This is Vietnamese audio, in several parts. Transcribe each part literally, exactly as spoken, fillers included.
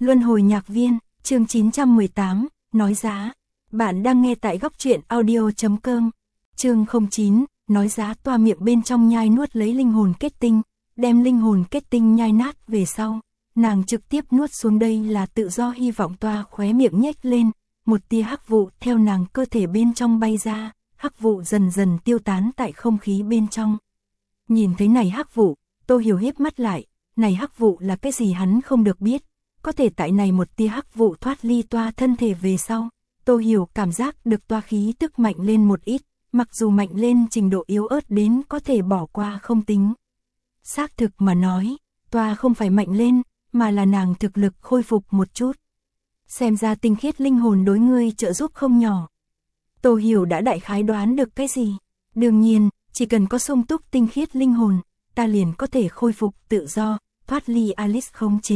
Luân hồi nhạc viên, chương chín trăm mười tám, nói giá. Bạn đang nghe tại góc truyện audio.com. Chương không chín, nói giá. Toa miệng bên trong nhai nuốt lấy linh hồn kết tinh, đem linh hồn kết tinh nhai nát về sau, nàng trực tiếp nuốt xuống. Đây là tự do hy vọng. Toa khóe miệng nhếch lên, một tia hắc vụ theo nàng cơ thể bên trong bay ra, hắc vụ dần dần tiêu tán tại không khí bên trong. Nhìn thấy này hắc vụ, Tô Hiểu híp mắt lại, này hắc vụ là cái gì hắn không được biết. Có thể tại này một tia hắc vụ thoát ly Toa thân thể về sau, Tô Hiểu cảm giác được Toa khí tức mạnh lên một ít, mặc dù mạnh lên trình độ yếu ớt đến có thể bỏ qua không tính. Xác thực mà nói, Toa không phải mạnh lên, mà là nàng thực lực khôi phục một chút. Xem ra tinh khiết linh hồn đối ngươi trợ giúp không nhỏ. Tô Hiểu đã đại khái đoán được cái gì. Đương nhiên, chỉ cần có sung túc tinh khiết linh hồn, ta liền có thể khôi phục tự do, thoát ly Alice khống chế.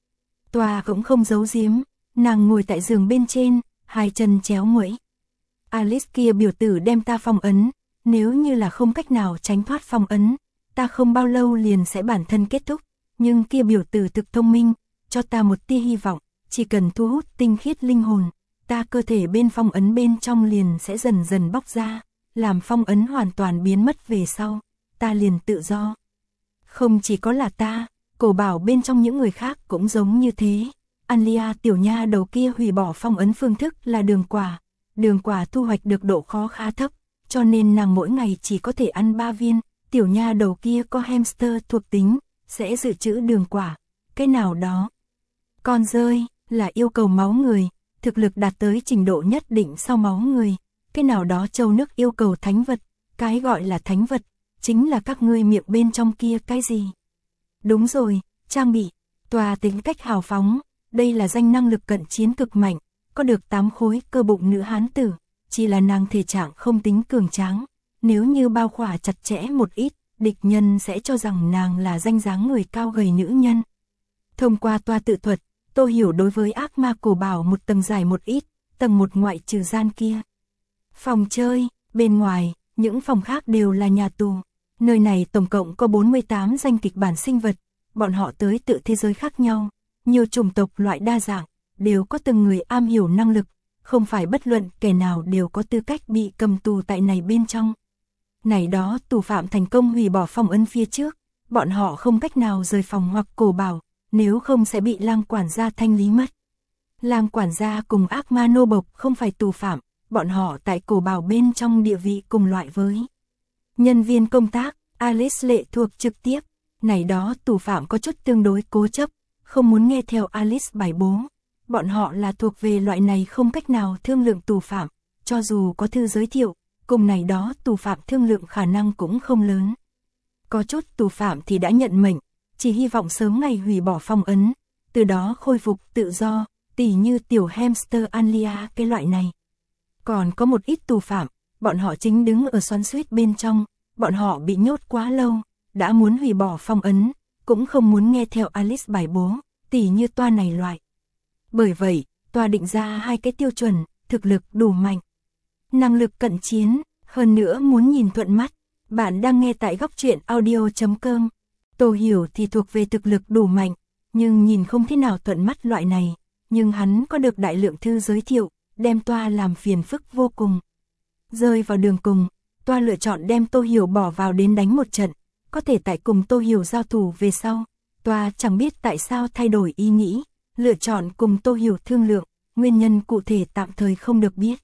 Toa cũng không giấu giếm, nàng ngồi tại giường bên trên, hai chân chéo nguẫy. Alice kia biểu tử đem ta phong ấn, nếu như là không cách nào tránh thoát phong ấn, ta không bao lâu liền sẽ bản thân kết thúc, nhưng kia biểu tử thực thông minh, cho ta một tia hy vọng, chỉ cần thu hút tinh khiết linh hồn, ta cơ thể bên phong ấn bên trong liền sẽ dần dần bóc ra, làm phong ấn hoàn toàn biến mất về sau, ta liền tự do. Không chỉ có là ta, Cổ Bảo bên trong những người khác cũng giống như thế. Alia tiểu nha đầu kia hủy bỏ phong ấn phương thức là đường quả. Đường quả thu hoạch được độ khó khá thấp, cho nên nàng mỗi ngày chỉ có thể ăn ba viên. Tiểu nha đầu kia có hamster thuộc tính, sẽ dự trữ đường quả. Cái nào đó, con rơi, là yêu cầu máu người, thực lực đạt tới trình độ nhất định sau máu người. Cái nào đó châu nước yêu cầu thánh vật, cái gọi là thánh vật, chính là các ngươi miệng bên trong kia cái gì. Đúng rồi, trang bị. Toa tính cách hào phóng, đây là danh năng lực cận chiến cực mạnh, có được tám khối cơ bụng nữ hán tử, chỉ là nàng thể trạng không tính cường tráng, nếu như bao khỏa chặt chẽ một ít, địch nhân sẽ cho rằng nàng là danh dáng người cao gầy nữ nhân. Thông qua toa tự thuật, Tô Hiểu đối với ác ma Cổ Bảo một tầng dài một ít, tầng một ngoại trừ gian kia. Phòng chơi, bên ngoài, những phòng khác đều là nhà tù. Nơi này tổng cộng có bốn mươi tám danh kịch bản sinh vật, bọn họ tới tự thế giới khác nhau, nhiều chủng tộc loại đa dạng, đều có từng người am hiểu năng lực, không phải bất luận kẻ nào đều có tư cách bị cầm tù tại này bên trong. Này đó tù phạm thành công hủy bỏ phong ấn phía trước, bọn họ không cách nào rời phòng hoặc Cổ Bảo, nếu không sẽ bị lang quản gia thanh lý mất. Lang quản gia cùng ác ma nô bộc không phải tù phạm, bọn họ tại Cổ Bảo bên trong địa vị cùng loại với nhân viên công tác. Alice lệ thuộc trực tiếp, này đó tù phạm có chút tương đối cố chấp, không muốn nghe theo Alice bài bố. Bọn họ là thuộc về loại này không cách nào thương lượng tù phạm, cho dù có thư giới thiệu, cùng này đó tù phạm thương lượng khả năng cũng không lớn. Có chút tù phạm thì đã nhận mệnh, chỉ hy vọng sớm ngày hủy bỏ phong ấn, từ đó khôi phục tự do, tỉ như tiểu hamster Alia cái loại này. Còn có một ít tù phạm, bọn họ chính đứng ở xoắn xuýt bên trong, bọn họ bị nhốt quá lâu, đã muốn hủy bỏ phong ấn, cũng không muốn nghe theo Alice bài bố, tỉ như Toa này loại. Bởi vậy, Toa định ra hai cái tiêu chuẩn, thực lực đủ mạnh, năng lực cận chiến, hơn nữa muốn nhìn thuận mắt. Bạn đang nghe tại góc truyện audio.com. Tô Hiểu thì thuộc về thực lực đủ mạnh, nhưng nhìn không thế nào thuận mắt loại này, nhưng hắn có được đại lượng thư giới thiệu, đem Toa làm phiền phức vô cùng. Rơi vào đường cùng, Toa lựa chọn đem Tô Hiểu bỏ vào đến đánh một trận, có thể tại cùng Tô Hiểu giao thủ về sau. Toa chẳng biết tại sao thay đổi ý nghĩ, lựa chọn cùng Tô Hiểu thương lượng, nguyên nhân cụ thể tạm thời không được biết.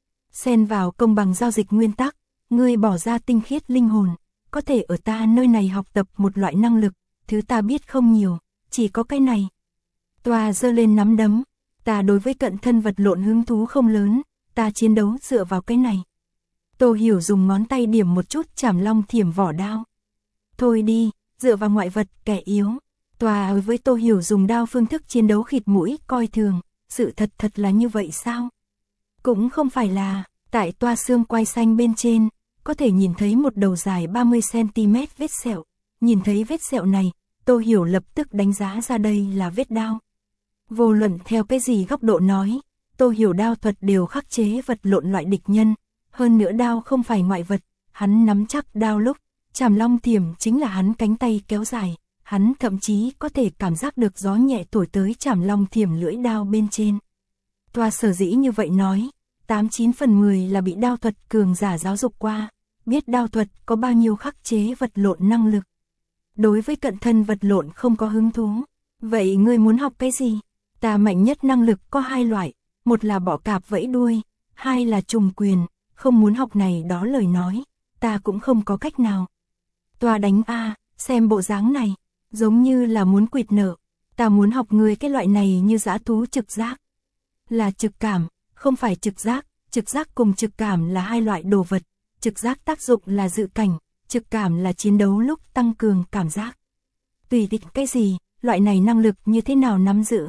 Xen vào công bằng giao dịch nguyên tắc, ngươi bỏ ra tinh khiết linh hồn, có thể ở ta nơi này học tập một loại năng lực, thứ ta biết không nhiều, chỉ có cái này. Toa giơ lên nắm đấm, ta đối với cận thân vật lộn hứng thú không lớn, ta chiến đấu dựa vào cái này. Tô Hiểu dùng ngón tay điểm một chút chảm long thiểm vỏ đao. Thôi đi, dựa vào ngoại vật kẻ yếu. Toa với Tô Hiểu dùng đao phương thức chiến đấu khịt mũi coi thường, sự thật thật là như vậy sao? Cũng không phải là, tại Toa xương quai xanh bên trên, có thể nhìn thấy một đầu dài ba mươi xăng-ti-mét vết sẹo. Nhìn thấy vết sẹo này, Tô Hiểu lập tức đánh giá ra đây là vết đao. Vô luận theo cái gì góc độ nói, Tô Hiểu đao thuật đều khắc chế vật lộn loại địch nhân. Hơn nữa đao không phải ngoại vật, hắn nắm chắc đao lúc, chảm long thiểm chính là hắn cánh tay kéo dài, hắn thậm chí có thể cảm giác được gió nhẹ thổi tới chảm long thiểm lưỡi đao bên trên. Toa sở dĩ như vậy nói, tám chín phần mười là bị đao thuật cường giả giáo dục qua, biết đao thuật có bao nhiêu khắc chế vật lộn năng lực. Đối với cận thân vật lộn không có hứng thú. Vậy ngươi muốn học cái gì? Ta mạnh nhất năng lực có hai loại, một là bỏ cạp vẫy đuôi, hai là trùng quyền, không muốn học này đó lời nói, ta cũng không có cách nào. Toa đánh a, xem bộ dáng này, giống như là muốn quỵt nợ, ta muốn học ngươi cái loại này như dã thú trực giác. Là trực cảm, không phải trực giác, trực giác cùng trực cảm là hai loại đồ vật, trực giác tác dụng là dự cảnh, trực cảm là chiến đấu lúc tăng cường cảm giác. Tùy thích cái gì, loại này năng lực như thế nào nắm giữ.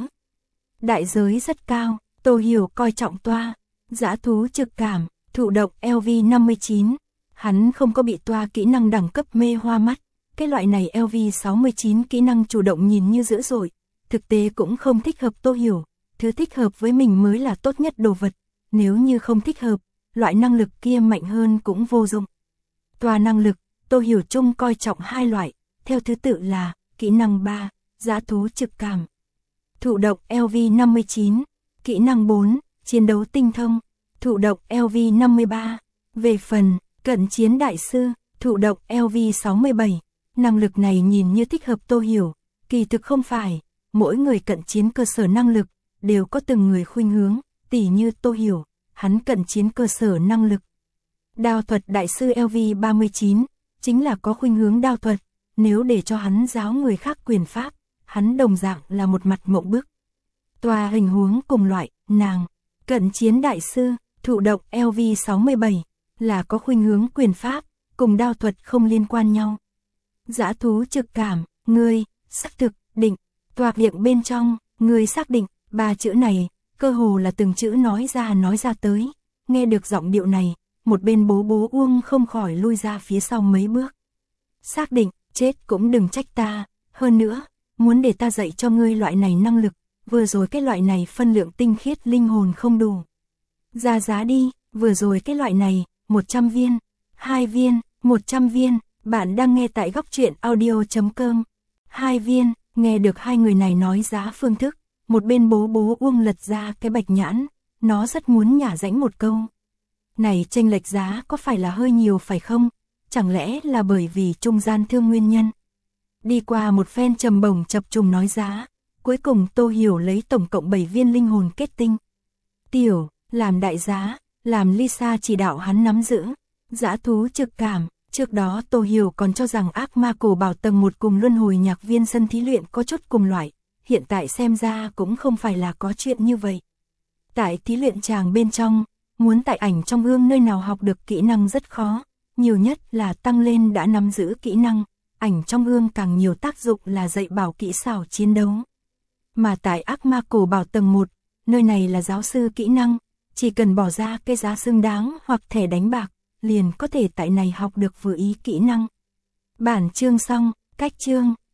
Đại giới rất cao, Tô Hiểu coi trọng Toa, dã thú trực cảm, thụ động L V năm mươi chín, hắn không có bị Toa kỹ năng đẳng cấp mê hoa mắt, cái loại này L V sáu mươi chín kỹ năng chủ động nhìn như dữ dội, thực tế cũng không thích hợp Tô Hiểu, thứ thích hợp với mình mới là tốt nhất đồ vật, nếu như không thích hợp, loại năng lực kia mạnh hơn cũng vô dụng. Toa năng lực, Tô Hiểu chung coi trọng hai loại, theo thứ tự là, kỹ năng ba, dã thú trực cảm, thụ động L V năm mươi chín, kỹ năng bốn, chiến đấu tinh thông, thụ động L V năm mươi ba, về phần, cận chiến đại sư, thụ động L V sáu mươi bảy, năng lực này nhìn như thích hợp Tô Hiểu, kỳ thực không phải, mỗi người cận chiến cơ sở năng lực, đều có từng người khuynh hướng, tỉ như Tô Hiểu, hắn cận chiến cơ sở năng lực. Đao thuật đại sư L V ba mươi chín, chính là có khuynh hướng đao thuật, nếu để cho hắn giáo người khác quyền pháp, hắn đồng dạng là một mặt mộng bức. Toa hình huống cùng loại, nàng, cận chiến đại sư, thụ động L V sáu mươi bảy, là có khuynh hướng quyền pháp, cùng đao thuật không liên quan nhau. Dã thú trực cảm, ngươi, xác thực, định, Toa miệng bên trong, ngươi xác định, ba chữ này, cơ hồ là từng chữ nói ra nói ra tới, nghe được giọng điệu này, một bên bố bố Uông không khỏi lui ra phía sau mấy bước. Xác định, chết cũng đừng trách ta, hơn nữa, muốn để ta dạy cho ngươi loại này năng lực, vừa rồi cái loại này phân lượng tinh khiết linh hồn không đủ. Ra giá đi, vừa rồi cái loại này, một trăm viên, hai viên, một trăm viên, bạn đang nghe tại góc truyện audio chấm com. Hai viên, nghe được hai người này nói giá phương thức, một bên bố bố Uông lật ra cái bạch nhãn, nó rất muốn nhả rãnh một câu. Này chênh lệch giá có phải là hơi nhiều phải không? Chẳng lẽ là bởi vì trung gian thương nguyên nhân? Đi qua một phen trầm bổng chập trùng nói giá, cuối cùng Tô Hiểu lấy tổng cộng bảy viên linh hồn kết tinh. Tiểu, làm đại giá, làm Lisa chỉ đạo hắn nắm giữ, dã thú trực cảm. Trước đó Tô Hiểu còn cho rằng ác ma cổ bảo tầng một cùng luân hồi nhạc viên sân thí luyện có chút cùng loại, hiện tại xem ra cũng không phải là có chuyện như vậy. Tại thí luyện tràng bên trong, muốn tại ảnh trong gương nơi nào học được kỹ năng rất khó, nhiều nhất là tăng lên đã nắm giữ kỹ năng, ảnh trong gương càng nhiều tác dụng là dạy bảo kỹ xảo chiến đấu. Mà tại ác ma cổ bảo tầng một, nơi này là giáo sư kỹ năng, chỉ cần bỏ ra cái giá xứng đáng hoặc thẻ đánh bạc, liền có thể tại này học được vừa ý kỹ năng. Bản chương xong, cách chương.